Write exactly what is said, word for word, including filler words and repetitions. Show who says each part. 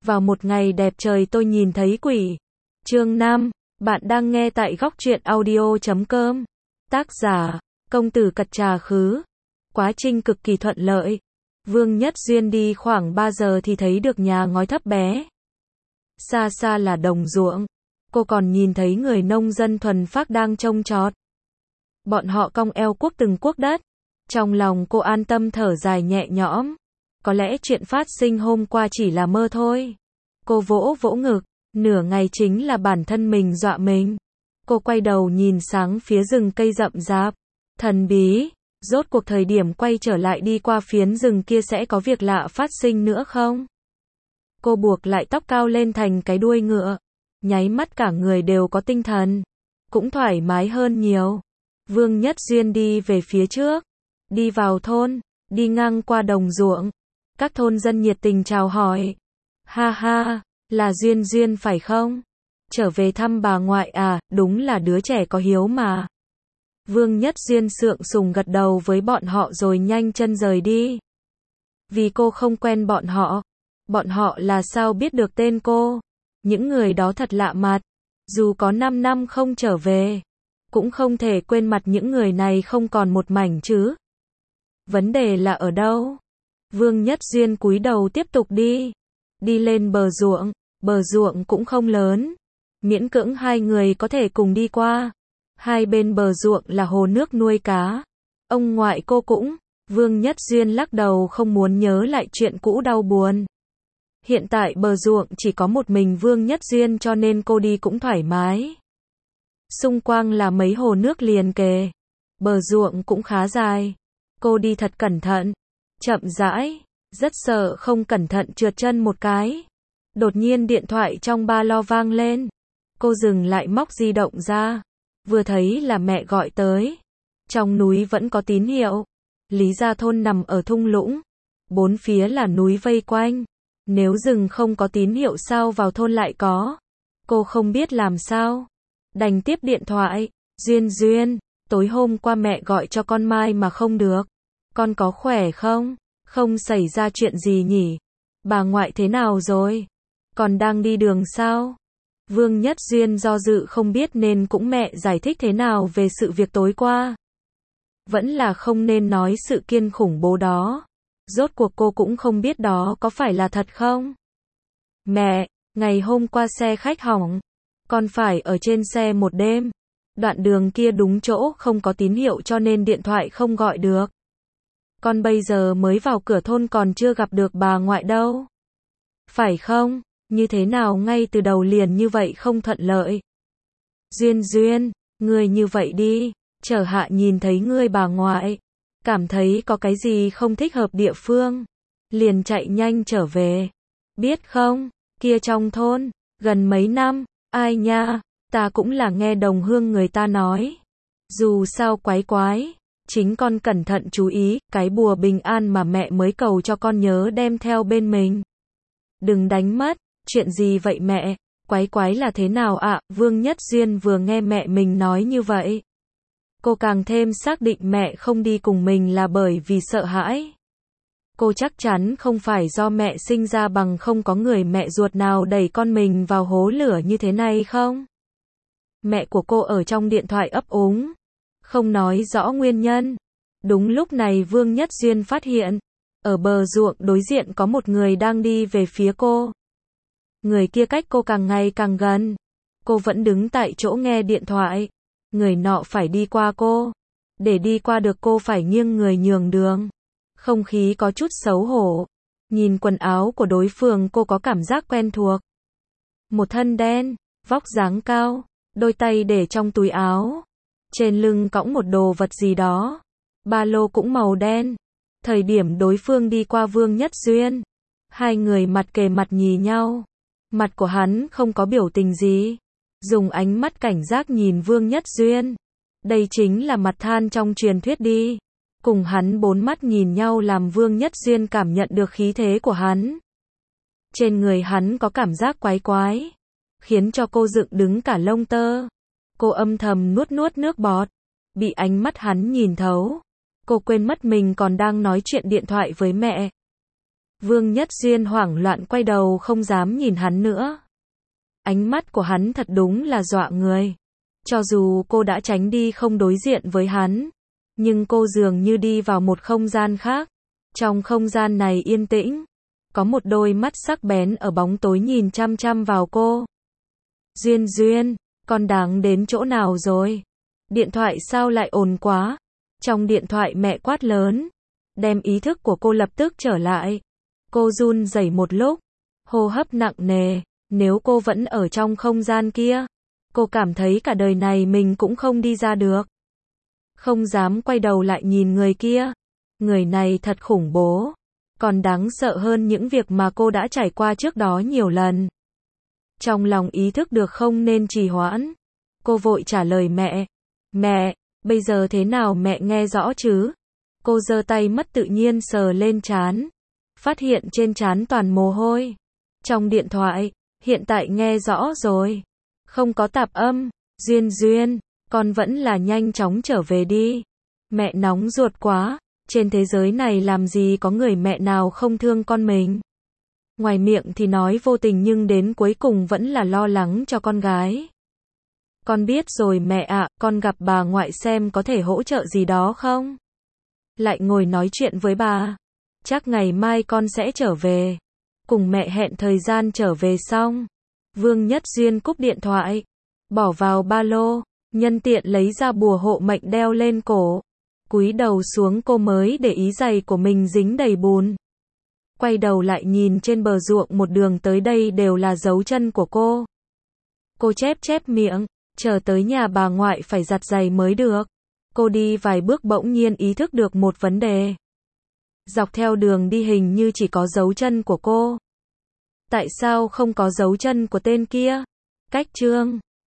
Speaker 1: Vào một ngày đẹp trời tôi nhìn thấy quỷ. Chương năm, bạn đang nghe tại góc truyện audio chấm com. Tác giả, công tử Cật Trà Khứ. Quá trình cực kỳ thuận lợi. Vương Nhất Duyên đi khoảng ba giờ thì thấy được nhà ngói thấp bé. Xa xa là đồng ruộng. Cô còn nhìn thấy người nông dân thuần phác đang trông trọt. Bọn họ cong eo cuốc từng cuốc đất. Trong lòng cô an tâm thở dài nhẹ nhõm. Có lẽ chuyện phát sinh hôm qua chỉ là mơ thôi. Cô vỗ vỗ ngực, nửa ngày chính là bản thân mình dọa mình. Cô quay đầu nhìn sáng phía rừng cây rậm rạp, thần bí, rốt cuộc thời điểm quay trở lại đi qua phiến rừng kia sẽ có việc lạ phát sinh nữa không? Cô buộc lại tóc cao lên thành cái đuôi ngựa, nháy mắt cả người đều có tinh thần, cũng thoải mái hơn nhiều. Vương Nhất Duyên đi về phía trước, đi vào thôn, đi ngang qua đồng ruộng. Các thôn dân nhiệt tình chào hỏi. Ha ha, là Duyên Duyên phải không? Trở về thăm bà ngoại à, đúng là đứa trẻ có hiếu mà. Vương Nhất Duyên sượng sùng gật đầu với bọn họ rồi nhanh chân rời đi. Vì cô không quen bọn họ. Bọn họ là sao biết được tên cô? Những người đó thật lạ mặt. Dù có năm năm không trở về, cũng không thể quên mặt những người này không còn một mảnh chứ. Vấn đề là ở đâu? Vương Nhất Duyên cúi đầu tiếp tục đi. Đi lên bờ ruộng, bờ ruộng cũng không lớn. Miễn cưỡng hai người có thể cùng đi qua. Hai bên bờ ruộng là hồ nước nuôi cá. Ông ngoại cô cũng, Vương Nhất Duyên lắc đầu không muốn nhớ lại chuyện cũ đau buồn. Hiện tại bờ ruộng chỉ có một mình Vương Nhất Duyên cho nên cô đi cũng thoải mái. Xung quanh là mấy hồ nước liền kề. Bờ ruộng cũng khá dài. Cô đi thật cẩn thận. Chậm rãi, rất sợ không cẩn thận trượt chân một cái. Đột nhiên điện thoại trong ba lo vang lên. Cô dừng lại móc di động ra. Vừa thấy là mẹ gọi tới. Trong núi vẫn có tín hiệu. Lý gia thôn nằm ở thung lũng. Bốn phía là núi vây quanh. Nếu rừng không có tín hiệu sao vào thôn lại có. Cô không biết làm sao. Đành tiếp điện thoại. Duyên Duyên, tối hôm qua mẹ gọi cho con Mai mà không được. Con có khỏe không? Không xảy ra chuyện gì nhỉ? Bà ngoại thế nào rồi? Còn đang đi đường sao? Vương Nhất Duyên do dự không biết nên cũng mẹ giải thích thế nào về sự việc tối qua. Vẫn là không nên nói sự kiện khủng bố đó. Rốt cuộc cô cũng không biết đó có phải là thật không? Mẹ, ngày hôm qua xe khách hỏng. Con phải ở trên xe một đêm. Đoạn đường kia đúng chỗ không có tín hiệu cho nên điện thoại không gọi được. Con bây giờ mới vào cửa thôn còn chưa gặp được bà ngoại đâu. Phải không? Như thế nào ngay từ đầu liền như vậy không thuận lợi? Duyên Duyên, ngươi như vậy đi, chờ hạ nhìn thấy ngươi bà ngoại, cảm thấy có cái gì không thích hợp địa phương, liền chạy nhanh trở về. Biết không, kia trong thôn, gần mấy năm, ai nha, ta cũng là nghe đồng hương người ta nói. Dù sao quái quái. Chính con cẩn thận chú ý, cái bùa bình an mà mẹ mới cầu cho con nhớ đem theo bên mình. Đừng đánh mất, chuyện gì vậy mẹ, quái quái là thế nào ạ? Vương Nhất Duyên vừa nghe mẹ mình nói như vậy. Cô càng thêm xác định mẹ không đi cùng mình là bởi vì sợ hãi. Cô chắc chắn không phải do mẹ sinh ra bằng không có người mẹ ruột nào đẩy con mình vào hố lửa như thế này không? Mẹ của cô ở trong điện thoại ấp úng. Không nói rõ nguyên nhân. Đúng lúc này Vương Nhất Duyên phát hiện, ở bờ ruộng đối diện có một người đang đi về phía cô. Người kia cách cô càng ngày càng gần. Cô vẫn đứng tại chỗ nghe điện thoại. Người nọ phải đi qua cô. Để đi qua được cô phải nghiêng người nhường đường. Không khí có chút xấu hổ. Nhìn quần áo của đối phương cô có cảm giác quen thuộc. Một thân đen, vóc dáng cao, đôi tay để trong túi áo. Trên lưng cõng một đồ vật gì đó. Ba lô cũng màu đen. Thời điểm đối phương đi qua Vương Nhất Duyên. Hai người mặt kề mặt nhìn nhau. Mặt của hắn không có biểu tình gì. Dùng ánh mắt cảnh giác nhìn Vương Nhất Duyên. Đây chính là mặt than trong truyền thuyết đi. Cùng hắn bốn mắt nhìn nhau làm Vương Nhất Duyên cảm nhận được khí thế của hắn. Trên người hắn có cảm giác quái quái. Khiến cho cô dựng đứng cả lông tơ. Cô âm thầm nuốt nuốt nước bọt. Bị ánh mắt hắn nhìn thấu. Cô quên mất mình còn đang nói chuyện điện thoại với mẹ. Vương Nhất Duyên hoảng loạn quay đầu không dám nhìn hắn nữa. Ánh mắt của hắn thật đúng là dọa người. Cho dù cô đã tránh đi không đối diện với hắn, nhưng cô dường như đi vào một không gian khác. Trong không gian này yên tĩnh, có một đôi mắt sắc bén ở bóng tối nhìn chăm chăm vào cô. Duyên Duyên, con đáng đến chỗ nào rồi? Điện thoại sao lại ồn quá? Trong điện thoại mẹ quát lớn, đem ý thức của cô lập tức trở lại. Cô run rẩy một lúc, hô hấp nặng nề, nếu cô vẫn ở trong không gian kia, cô cảm thấy cả đời này mình cũng không đi ra được. Không dám quay đầu lại nhìn người kia. Người này thật khủng bố, còn đáng sợ hơn những việc mà cô đã trải qua trước đó nhiều lần. Trong lòng ý thức được không nên trì hoãn, cô vội trả lời mẹ. Mẹ, bây giờ thế nào mẹ nghe rõ chứ? Cô giơ tay mất tự nhiên sờ lên trán, phát hiện trên trán toàn mồ hôi. Trong điện thoại, hiện tại nghe rõ rồi, không có tạp âm. Duyên Duyên, con vẫn là nhanh chóng trở về đi. Mẹ nóng ruột quá, trên thế giới này làm gì có người mẹ nào không thương con mình. Ngoài miệng thì nói vô tình nhưng đến cuối cùng vẫn là lo lắng cho con gái. Con biết rồi mẹ ạ, con gặp bà ngoại xem có thể hỗ trợ gì đó không? Lại ngồi nói chuyện với bà. Chắc ngày mai con sẽ trở về. Cùng mẹ hẹn thời gian trở về xong. Vương Nhất Duyên cúp điện thoại, bỏ vào ba lô, nhân tiện lấy ra bùa hộ mệnh đeo lên cổ. Cúi đầu xuống cô mới để ý giày của mình dính đầy bùn. Quay đầu lại nhìn trên bờ ruộng một đường tới đây đều là dấu chân của cô. Cô chép chép miệng, chờ tới nhà bà ngoại phải giặt giày mới được. Cô đi vài bước bỗng nhiên ý thức được một vấn đề. Dọc theo đường đi hình như chỉ có dấu chân của cô. Tại sao không có dấu chân của tên kia? Cách chương